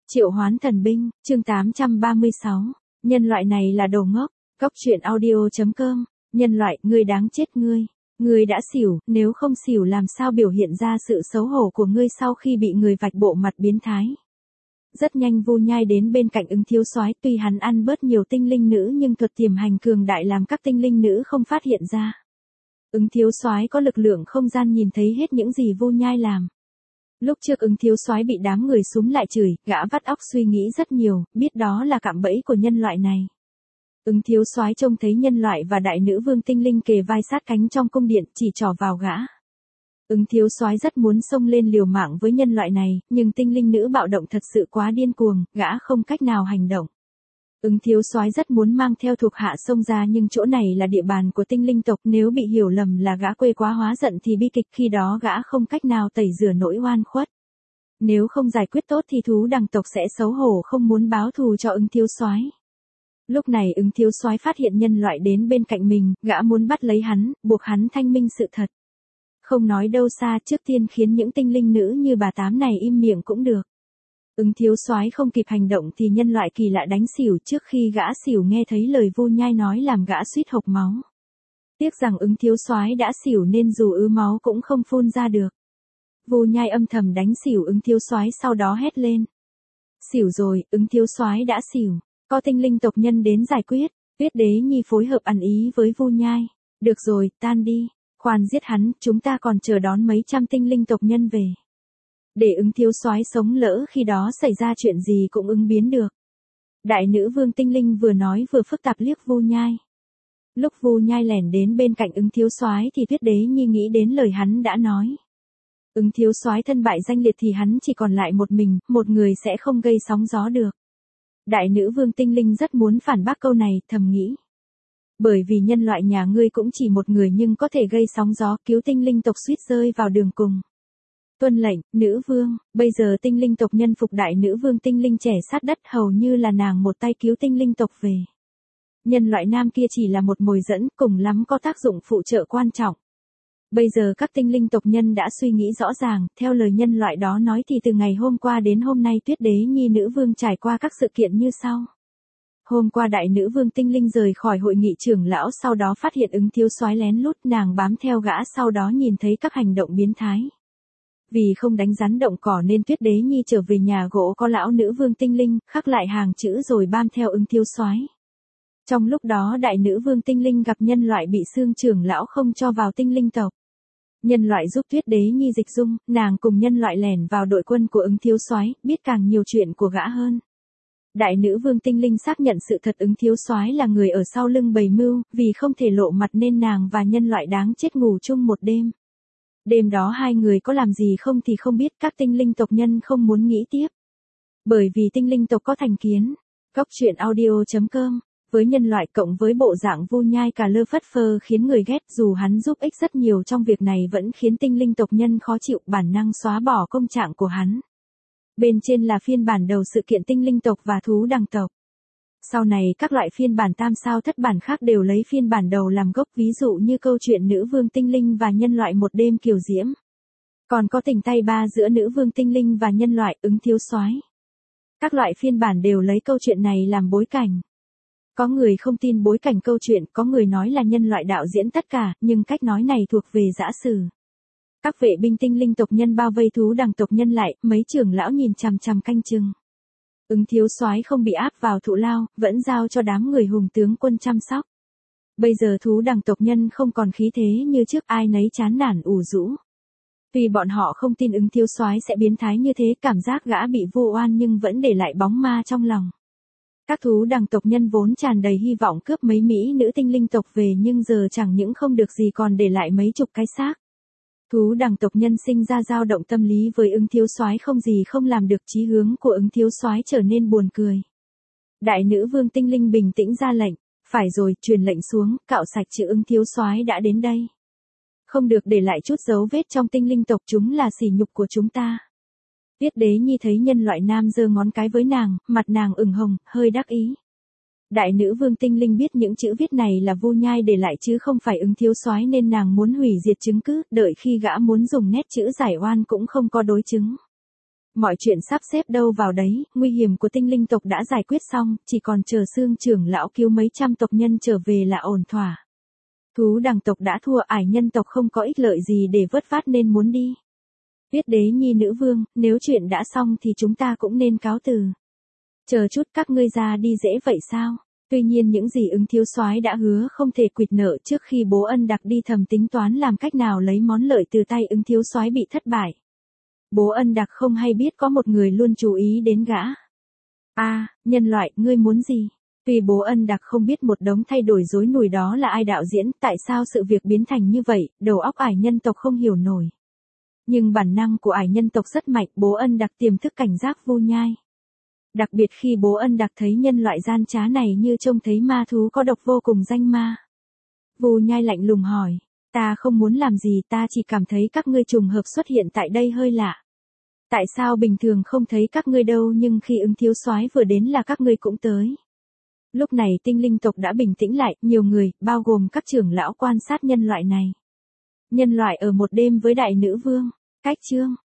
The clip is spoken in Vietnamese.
Triệu hoán thần binh, chương 836. Nhân loại này là đồ ngốc. Cốc truyện audio.com. Nhân loại, ngươi đáng chết ngươi. Ngươi đã xỉu, nếu không xỉu làm sao biểu hiện ra sự xấu hổ của ngươi sau khi bị người vạch bộ mặt biến thái. Rất nhanh Vu Nhai đến bên cạnh Ứng Thiếu Soái, tuy hắn ăn bớt nhiều tinh linh nữ nhưng thuật tiềm hành cường đại làm các tinh linh nữ không phát hiện ra. Ứng Thiếu Soái có lực lượng không gian nhìn thấy hết những gì Vu Nhai làm. Lúc trước Ứng Thiếu Soái bị đám người xúm lại chửi, gã vắt óc suy nghĩ rất nhiều, biết đó là cạm bẫy của nhân loại này. Ứng Thiếu Soái trông thấy nhân loại và đại nữ vương tinh linh kề vai sát cánh trong cung điện, chỉ trỏ vào gã. Ứng Thiếu Soái rất muốn xông lên liều mạng với nhân loại này, nhưng tinh linh nữ bạo động thật sự quá điên cuồng, gã không cách nào hành động. Ứng Thiếu Soái rất muốn mang theo thuộc hạ xông ra nhưng chỗ này là địa bàn của tinh linh tộc, nếu bị hiểu lầm là gã quê quá hóa giận thì bi kịch, khi đó gã không cách nào tẩy rửa nỗi oan khuất. Nếu không giải quyết tốt thì thú đằng tộc sẽ xấu hổ không muốn báo thù cho Ứng Thiếu Soái. Lúc này Ứng Thiếu Soái phát hiện nhân loại đến bên cạnh mình, gã muốn bắt lấy hắn, buộc hắn thanh minh sự thật. Không nói đâu xa, trước tiên khiến những tinh linh nữ như bà Tám này im miệng cũng được. Ứng Thiếu Soái không kịp hành động thì nhân loại kỳ lạ đánh xỉu, trước khi gã xỉu nghe thấy lời Vu Nhai nói làm gã suýt hộc máu. Tiếc rằng Ứng Thiếu Soái đã xỉu nên dù ứ máu cũng không phun ra được. Vu Nhai âm thầm đánh xỉu Ứng Thiếu Soái sau đó hét lên. Xỉu rồi, Ứng Thiếu Soái đã xỉu, có tinh linh tộc nhân đến giải quyết. Tuyết Đế Nhi phối hợp ăn ý với Vu Nhai. Được rồi, tan đi, khoan giết hắn, chúng ta còn chờ đón mấy trăm tinh linh tộc nhân về. Để Ứng Thiếu Soái sống lỡ khi đó xảy ra chuyện gì cũng ứng biến được. Đại nữ vương tinh linh vừa nói vừa phức tạp liếc Vu Nhai. Lúc Vu Nhai lẻn đến bên cạnh Ứng Thiếu Soái thì Tuyết Đế Nhi nghĩ đến lời hắn đã nói. Ứng Thiếu Soái thân bại danh liệt thì hắn chỉ còn lại một mình, một người sẽ không gây sóng gió được. Đại nữ vương tinh linh rất muốn phản bác câu này, thầm nghĩ. Bởi vì nhân loại nhà ngươi cũng chỉ một người nhưng có thể gây sóng gió, cứu tinh linh tộc suýt rơi vào đường cùng. Tuân lệnh, nữ vương, bây giờ tinh linh tộc nhân phục đại nữ vương tinh linh trẻ sát đất, hầu như là nàng một tay cứu tinh linh tộc về. Nhân loại nam kia chỉ là một mồi dẫn, cùng lắm có tác dụng phụ trợ quan trọng. Bây giờ các tinh linh tộc nhân đã suy nghĩ rõ ràng, theo lời nhân loại đó nói thì từ ngày hôm qua đến hôm nay Tuyết Đế Nhi nữ vương trải qua các sự kiện như sau. Hôm qua đại nữ vương tinh linh rời khỏi hội nghị trưởng lão, sau đó phát hiện Ứng Thiếu Soái lén lút, nàng bám theo gã, sau đó nhìn thấy các hành động biến thái. Vì không đánh rắn động cỏ nên Tuyết Đế Nhi trở về nhà gỗ có lão nữ vương tinh linh, khắc lại hàng chữ rồi bám theo Ứng Thiếu Soái. Trong lúc đó đại nữ vương tinh linh gặp nhân loại bị xương trưởng lão không cho vào tinh linh tộc. Nhân loại giúp Tuyết Đế Nhi dịch dung, nàng cùng nhân loại lẻn vào đội quân của Ứng Thiếu Soái, biết càng nhiều chuyện của gã hơn. Đại nữ vương tinh linh xác nhận sự thật Ứng Thiếu Soái là người ở sau lưng bày mưu, vì không thể lộ mặt nên nàng và nhân loại đáng chết ngủ chung một đêm. Đêm đó hai người có làm gì không thì không biết, các tinh linh tộc nhân không muốn nghĩ tiếp. Bởi vì tinh linh tộc có thành kiến. Cốc truyện audio.com. Với nhân loại cộng với bộ dạng Vu Nhai cà lơ phất phơ khiến người ghét, dù hắn giúp ích rất nhiều trong việc này vẫn khiến tinh linh tộc nhân khó chịu, bản năng xóa bỏ công trạng của hắn. Bên trên là phiên bản đầu sự kiện tinh linh tộc và thú đằng tộc. Sau này các loại phiên bản tam sao thất bản khác đều lấy phiên bản đầu làm gốc, ví dụ như câu chuyện nữ vương tinh linh và nhân loại một đêm kiều diễm. Còn có tình tay ba giữa nữ vương tinh linh và nhân loại, Ứng Thiếu Soái. Các loại phiên bản đều lấy câu chuyện này làm bối cảnh. Có người không tin bối cảnh câu chuyện, có người nói là nhân loại đạo diễn tất cả, nhưng cách nói này thuộc về giã sử. Các vệ binh tinh linh tộc nhân bao vây thú đằng tộc nhân lại, mấy trưởng lão nhìn chằm chằm canh chừng. Ứng Thiếu Soái không bị áp vào thụ lao, vẫn giao cho đám người hùng tướng quân chăm sóc. Bây giờ thú đằng tộc nhân không còn khí thế như trước, ai nấy chán nản ủ rũ. Tuy bọn họ không tin Ứng Thiếu Soái sẽ biến thái như thế, cảm giác gã bị vu oan nhưng vẫn để lại bóng ma trong lòng. Các thú đằng tộc nhân vốn tràn đầy hy vọng cướp mấy mỹ nữ tinh linh tộc về nhưng giờ chẳng những không được gì còn để lại mấy chục cái xác. Thú đằng tộc nhân sinh ra dao động tâm lý với Ứng Thiếu Soái không gì không làm được, chí hướng của Ứng Thiếu Soái trở nên buồn cười. Đại nữ vương tinh linh bình tĩnh ra lệnh, phải rồi, truyền lệnh xuống, cạo sạch chữ Ứng Thiếu Soái đã đến đây. Không được để lại chút dấu vết trong tinh linh tộc, chúng là sỉ nhục của chúng ta. Tuyết Đế Nhi thấy nhân loại nam giơ ngón cái với nàng, mặt nàng ửng hồng, hơi đắc ý. Đại nữ vương tinh linh biết những chữ viết này là Vu Nhai để lại chứ không phải Ứng Thiếu Soái nên nàng muốn hủy diệt chứng cứ, đợi khi gã muốn dùng nét chữ giải oan cũng không có đối chứng. Mọi chuyện sắp xếp đâu vào đấy, nguy hiểm của tinh linh tộc đã giải quyết xong, chỉ còn chờ Xương trưởng lão cứu mấy trăm tộc nhân trở về là ổn thỏa. Thú đằng tộc đã thua, ải nhân tộc không có ích lợi gì để vớt vát nên muốn đi. Tuyết đế nhi nữ vương, nếu chuyện đã xong thì chúng ta cũng nên cáo từ. Chờ chút, các ngươi ra đi dễ vậy sao? Tuy nhiên những gì Ứng thiếu soái đã hứa không thể quỵt nợ, trước khi Bố Ân Đặc đi thầm tính toán làm cách nào lấy món lợi từ tay Ứng thiếu soái bị thất bại. Bố Ân Đặc không hay biết có một người luôn chú ý đến gã. Nhân loại, ngươi muốn gì? Tuy Bố Ân Đặc không biết một đống thay đổi rối nùi đó là ai đạo diễn, tại sao sự việc biến thành như vậy, đầu óc ải nhân tộc không hiểu nổi. Nhưng bản năng của ải nhân tộc rất mạnh, Bố Ân Đặc tiềm thức cảnh giác Vu Nhai. Đặc biệt khi Bố Ân Đặc thấy nhân loại gian trá này như trông thấy ma thú có độc vô cùng danh ma. Vu Nhai lạnh lùng hỏi, ta không muốn làm gì, ta chỉ cảm thấy các ngươi trùng hợp xuất hiện tại đây hơi lạ. Tại sao bình thường không thấy các ngươi đâu, nhưng khi Ứng thiếu soái vừa đến là các ngươi cũng tới. Lúc này tinh linh tộc đã bình tĩnh lại, nhiều người, bao gồm các trưởng lão quan sát nhân loại này. Nhân loại ở một đêm với đại nữ vương. Cách chương